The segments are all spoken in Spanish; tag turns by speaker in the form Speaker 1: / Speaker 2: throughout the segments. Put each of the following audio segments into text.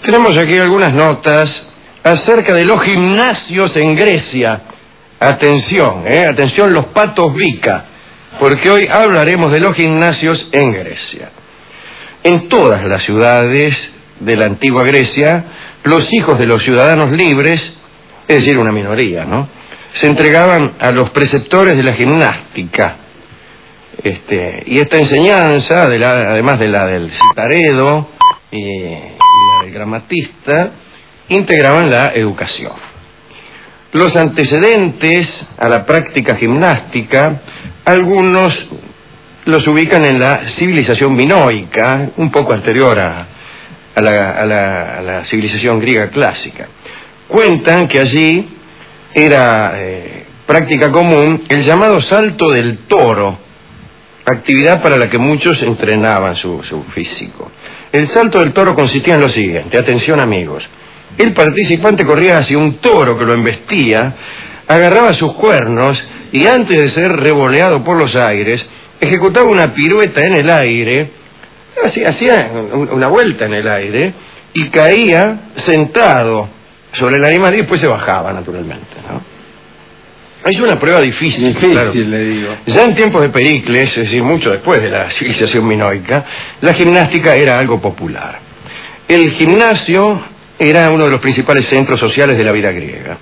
Speaker 1: Tenemos aquí algunas notas acerca de los gimnasios en Grecia. Atención, atención los patos Vica, porque hoy hablaremos de los gimnasios en Grecia. En todas las ciudades de la antigua Grecia, los hijos de los ciudadanos libres, es decir, una minoría, ¿no?, se entregaban a los preceptores de la gimnástica. Y esta enseñanza, además de la del citaredo y la del gramatista, integraban la educación. Los antecedentes a la práctica gimnástica, algunos los ubican en la civilización minoica, un poco anterior a la civilización griega clásica. Cuentan que allí era práctica común el llamado salto del toro, actividad para la que muchos entrenaban su físico. El salto del toro consistía en lo siguiente, atención amigos: el participante corría hacia un toro que lo embestía, agarraba sus cuernos y antes de ser revoleado por los aires, ejecutaba una pirueta en el aire, hacía una vuelta en el aire y caía sentado sobre el animal y después se bajaba naturalmente, ¿no? Es una prueba difícil, claro.
Speaker 2: Le digo.
Speaker 1: Ya en tiempos de Pericles, es decir, mucho después de la civilización minoica, la gimnástica era algo popular. El gimnasio era uno de los principales centros sociales de la vida griega.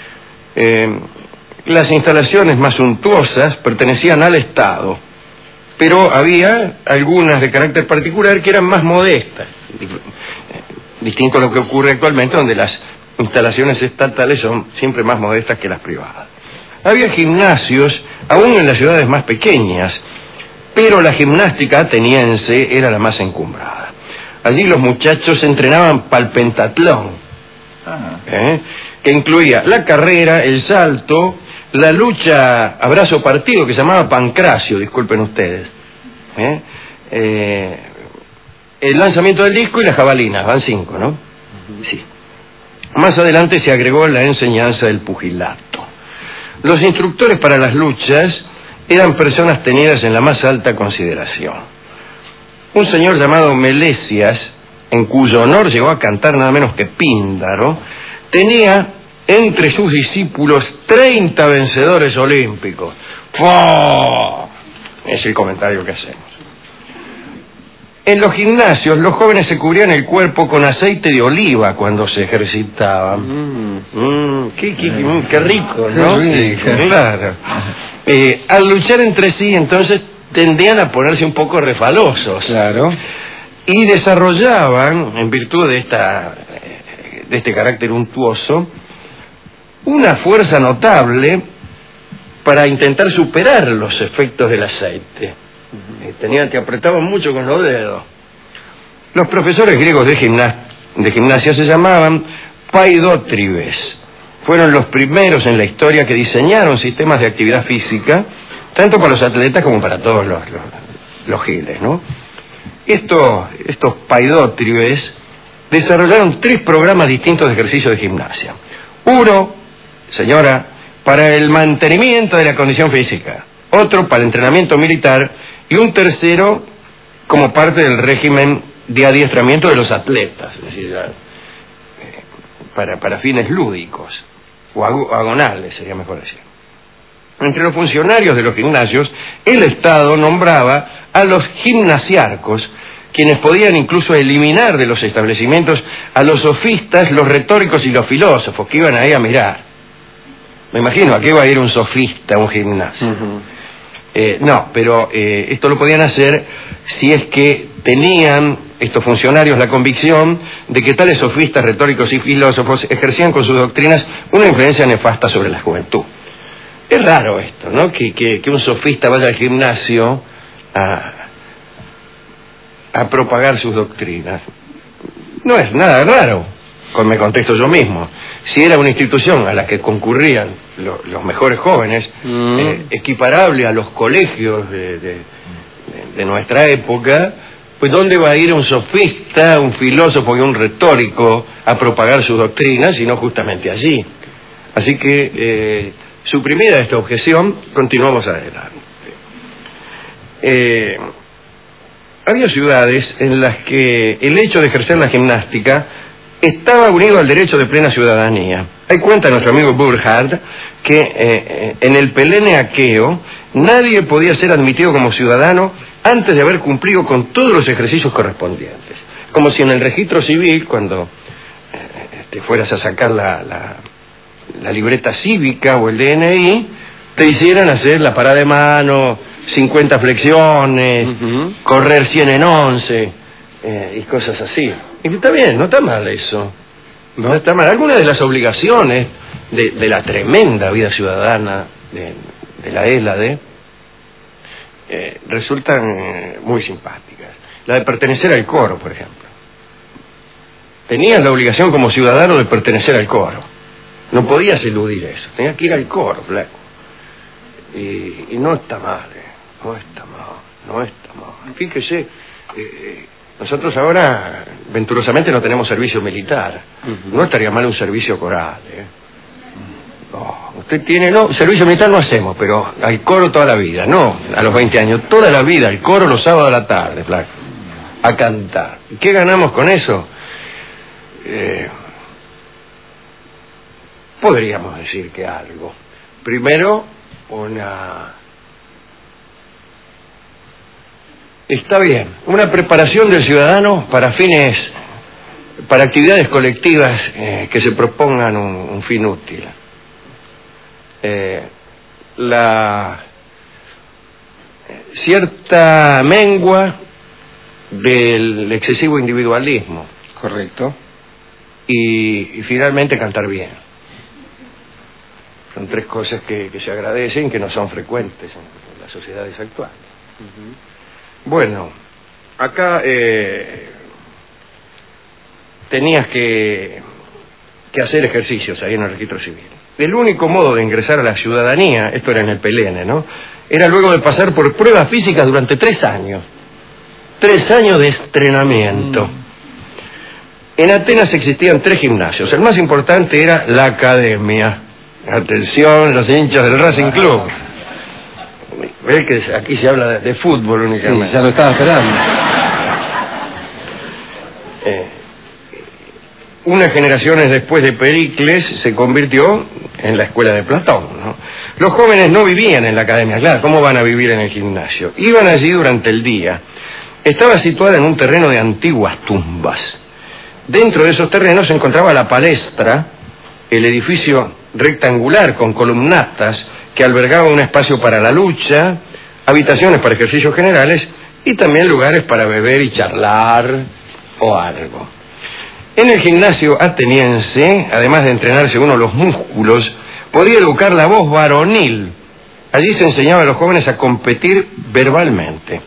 Speaker 1: Las instalaciones más suntuosas pertenecían al Estado, pero había algunas de carácter particular que eran más modestas, distinto a lo que ocurre actualmente, donde las instalaciones estatales son siempre más modestas que las privadas. Había gimnasios aún en las ciudades más pequeñas, pero la gimnástica ateniense era la más encumbrada. Allí los muchachos se entrenaban para el pentatlón, que incluía la carrera, el salto, la lucha a brazo partido, que se llamaba pancracio, disculpen ustedes, el lanzamiento del disco y la jabalina, van 5, ¿no? Sí. Más adelante se agregó la enseñanza del pugilato. Los instructores para las luchas eran personas tenidas en la más alta consideración. Un señor llamado Melesias, en cuyo honor llegó a cantar nada menos que Píndaro, tenía entre sus discípulos 30 vencedores olímpicos. ¡Oh! Es el comentario que hacemos. En los gimnasios, los jóvenes se cubrían el cuerpo con aceite de oliva cuando se ejercitaban. Qué rico, ¿no?
Speaker 2: Sí,
Speaker 1: claro. Al luchar entre sí, entonces, tendían a ponerse un poco refalosos.
Speaker 2: Claro.
Speaker 1: Y desarrollaban, en virtud de este carácter untuoso, una fuerza notable para intentar superar los efectos del aceite. Que apretaban mucho con los dedos. Los profesores griegos de gimnasia se llamaban paidótribes. Fueron los primeros en la historia que diseñaron sistemas de actividad física, tanto para los atletas como para todos los giles, ¿no? Estos paidótribes desarrollaron 3 programas distintos de ejercicio de gimnasia. Uno, señora, para el mantenimiento de la condición física. Otro para el entrenamiento militar y un tercero como parte del régimen de adiestramiento de los atletas, es decir, para fines lúdicos o agonales, sería mejor decir. Entre los funcionarios de los gimnasios, el Estado nombraba a los gimnasiarcos, quienes podían incluso eliminar de los establecimientos a los sofistas, los retóricos y los filósofos que iban ahí a mirar. Me imagino, ¿a qué va a ir un sofista a un gimnasio? No, pero esto lo podían hacer si es que tenían estos funcionarios la convicción de que tales sofistas, retóricos y filósofos ejercían con sus doctrinas una influencia nefasta sobre la juventud. Es raro esto, ¿no? Que un sofista vaya al gimnasio a propagar sus doctrinas. No es nada raro, me contesto yo mismo. Si era una institución a la que concurrían los mejores jóvenes, equiparable a los colegios de nuestra época, pues ¿dónde va a ir un sofista, un filósofo y un retórico a propagar sus doctrinas, sino justamente allí? Así que, suprimida esta objeción, continuamos adelante. Había ciudades en las que el hecho de ejercer la gimnástica estaba unido al derecho de plena ciudadanía. Ahí cuenta nuestro amigo Burkhardt que en el Pelene aqueo nadie podía ser admitido como ciudadano antes de haber cumplido con todos los ejercicios correspondientes. Como si en el registro civil, cuando te fueras a sacar la libreta cívica o el DNI, te hicieran hacer la parada de mano, 50 flexiones, correr 100 en 11 y cosas así. Y está bien, no está mal eso. No está mal. Algunas de las obligaciones de la tremenda vida ciudadana de la ELADE resultan muy simpáticas. La de pertenecer al coro, por ejemplo. Tenías la obligación como ciudadano de pertenecer al coro. No podías eludir eso. Tenías que ir al coro, flaco. Y no está mal, no está mal, no está mal. Fíjese, nosotros ahora, venturosamente, no tenemos servicio militar. No estaría mal un servicio coral, No, usted tiene, no, servicio militar no hacemos, pero al coro toda la vida, no, a los 20 años, toda la vida, al coro los sábados a la tarde, flaco, a cantar. ¿Y qué ganamos con eso? Podríamos decir que algo. Primero, está bien, una preparación del ciudadano para actividades colectivas que se propongan un fin útil. La cierta mengua del excesivo individualismo.
Speaker 2: Correcto.
Speaker 1: Y finalmente cantar bien. Son tres cosas que se agradecen, que no son frecuentes en las sociedades actuales. Bueno, acá tenías que hacer ejercicios ahí en el registro civil. El único modo de ingresar a la ciudadanía, esto era en el Pelene, ¿no?, era luego de pasar por pruebas físicas durante 3 años. 3 años de entrenamiento. En Atenas existían 3 gimnasios. El más importante era la academia. Atención, los hinchas del Racing Club. Ve que aquí se habla de fútbol únicamente.
Speaker 2: Sí, ya lo estaba esperando.
Speaker 1: Unas generaciones después de Pericles se convirtió en la escuela de Platón, ¿no? Los jóvenes no vivían en la academia, claro, ¿cómo van a vivir en el gimnasio? Iban allí durante el día. Estaba situada en un terreno de antiguas tumbas. Dentro de esos terrenos se encontraba la palestra, el edificio rectangular con columnatas que albergaba un espacio para la lucha, habitaciones para ejercicios generales y también lugares para beber y charlar o algo. En el gimnasio ateniense, además de entrenarse uno los músculos, podía educar la voz varonil. Allí se enseñaba a los jóvenes a competir verbalmente.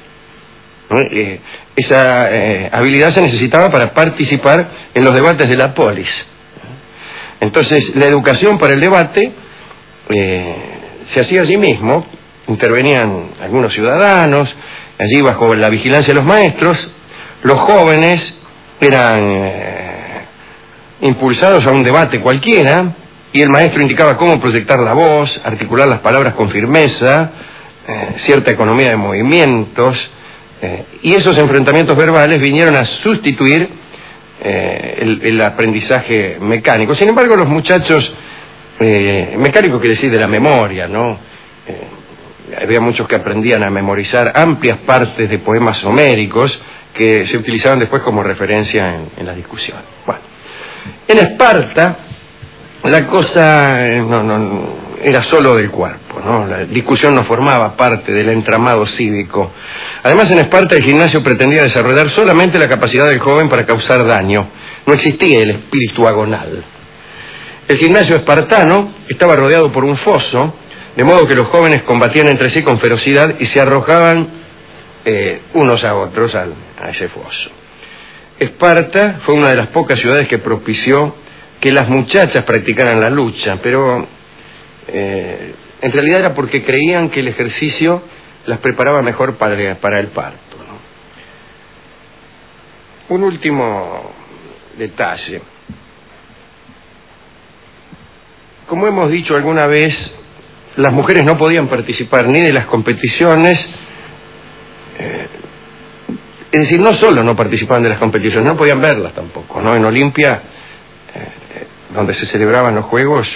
Speaker 1: Esa habilidad se necesitaba para participar en los debates de la polis. Entonces, la educación para el debate se hacía allí mismo. Intervenían algunos ciudadanos, allí bajo la vigilancia de los maestros. Los jóvenes eran impulsados a un debate cualquiera, y el maestro indicaba cómo proyectar la voz, articular las palabras con firmeza, cierta economía de movimientos, y esos enfrentamientos verbales vinieron a sustituir el aprendizaje mecánico. Sin embargo, los muchachos, mecánico quiere decir de la memoria, ¿no? Había muchos que aprendían a memorizar amplias partes de poemas homéricos que se utilizaban después como referencia en la discusión. Bueno, en Esparta la cosa no era solo del cuerpo, ¿no? La discusión no formaba parte del entramado cívico. Además, en Esparta el gimnasio pretendía desarrollar solamente la capacidad del joven para causar daño. No existía el espíritu agonal. El gimnasio espartano estaba rodeado por un foso, de modo que los jóvenes combatían entre sí con ferocidad y se arrojaban unos a otros a ese foso. Esparta fue una de las pocas ciudades que propició que las muchachas practicaran la lucha, pero en realidad era porque creían que el ejercicio las preparaba mejor para el parto, ¿no? Un último detalle. Como hemos dicho alguna vez, las mujeres no podían participar ni de las competiciones, es decir, no solo no participaban de las competiciones, no podían verlas tampoco, ¿no? En Olimpia donde se celebraban los juegos,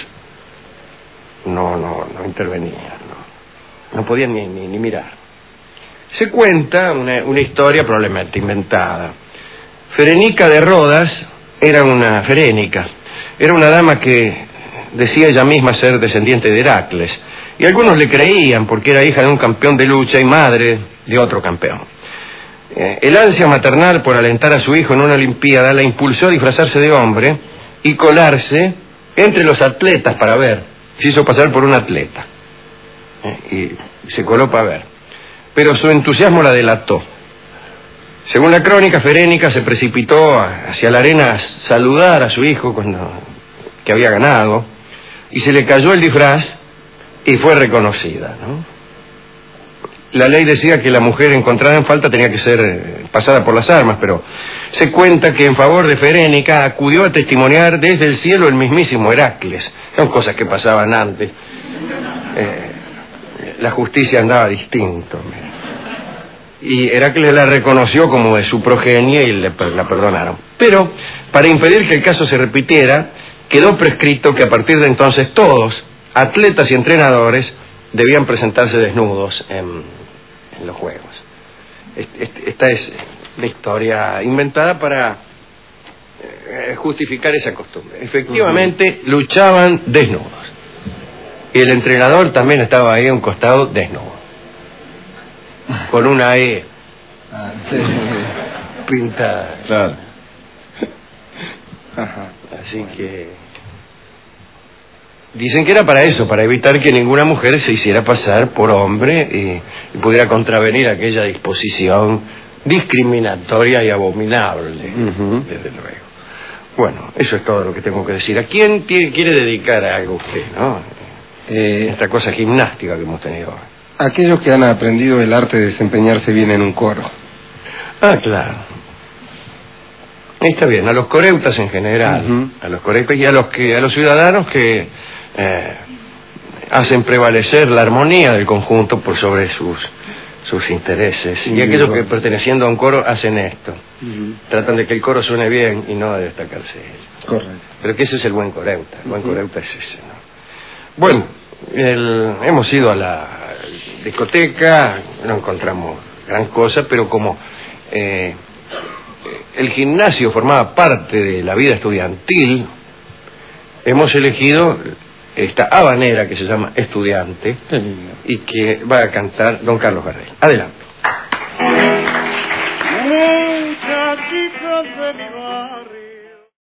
Speaker 1: no intervenía, no podían ni mirar. Se cuenta una historia probablemente inventada. Ferénica de Rodas era una dama que decía ella misma ser descendiente de Heracles, y algunos le creían porque era hija de un campeón de lucha y madre de otro campeón. El ansia maternal por alentar a su hijo en una olimpiada la impulsó a disfrazarse de hombre y colarse entre los atletas para ver. Se hizo pasar por un atleta y se coló para ver, pero su entusiasmo la delató. Según la crónica, Ferénica se precipitó hacia la arena a saludar a su hijo que había ganado, y se le cayó el disfraz y fue reconocida, ¿no? La ley decía que la mujer encontrada en falta tenía que ser pasada por las armas, pero se cuenta que en favor de Ferénica acudió a testimoniar desde el cielo el mismísimo Heracles. Son cosas que pasaban antes. La justicia andaba distinto. Y Heracles la reconoció como de su progenie y la perdonaron. Pero, para impedir que el caso se repitiera, quedó prescrito que a partir de entonces todos, atletas y entrenadores, debían presentarse desnudos en los juegos. Esta es la historia inventada para justificar esa costumbre. Efectivamente, luchaban desnudos. Y el entrenador también estaba ahí a un costado desnudo, con una E pintada.
Speaker 2: Claro.
Speaker 1: Así que dicen que era para eso, para evitar que ninguna mujer se hiciera pasar por hombre y pudiera contravenir aquella disposición discriminatoria y abominable, desde luego. Bueno, eso es todo lo que tengo que decir. ¿A quién quiere dedicar algo usted, no? Esta cosa gimnástica que hemos tenido hoy.
Speaker 2: Aquellos que han aprendido el arte de desempeñarse bien en un coro.
Speaker 1: Ah, claro. Está bien, a los coreutas en general, a los coreutas y a los ciudadanos que hacen prevalecer la armonía del conjunto por sobre sus intereses. Y aquellos que perteneciendo a un coro hacen esto. Tratan de que el coro suene bien y no de destacarse ellos.
Speaker 2: Correcto.
Speaker 1: Pero que ese es el buen coreuta. El buen coreuta es ese, ¿no? Bueno, hemos ido a la discoteca, no encontramos gran cosa, pero como el gimnasio formaba parte de la vida estudiantil, hemos elegido esta habanera que se llama Estudiante y que va a cantar don Carlos Gardel. Adelante.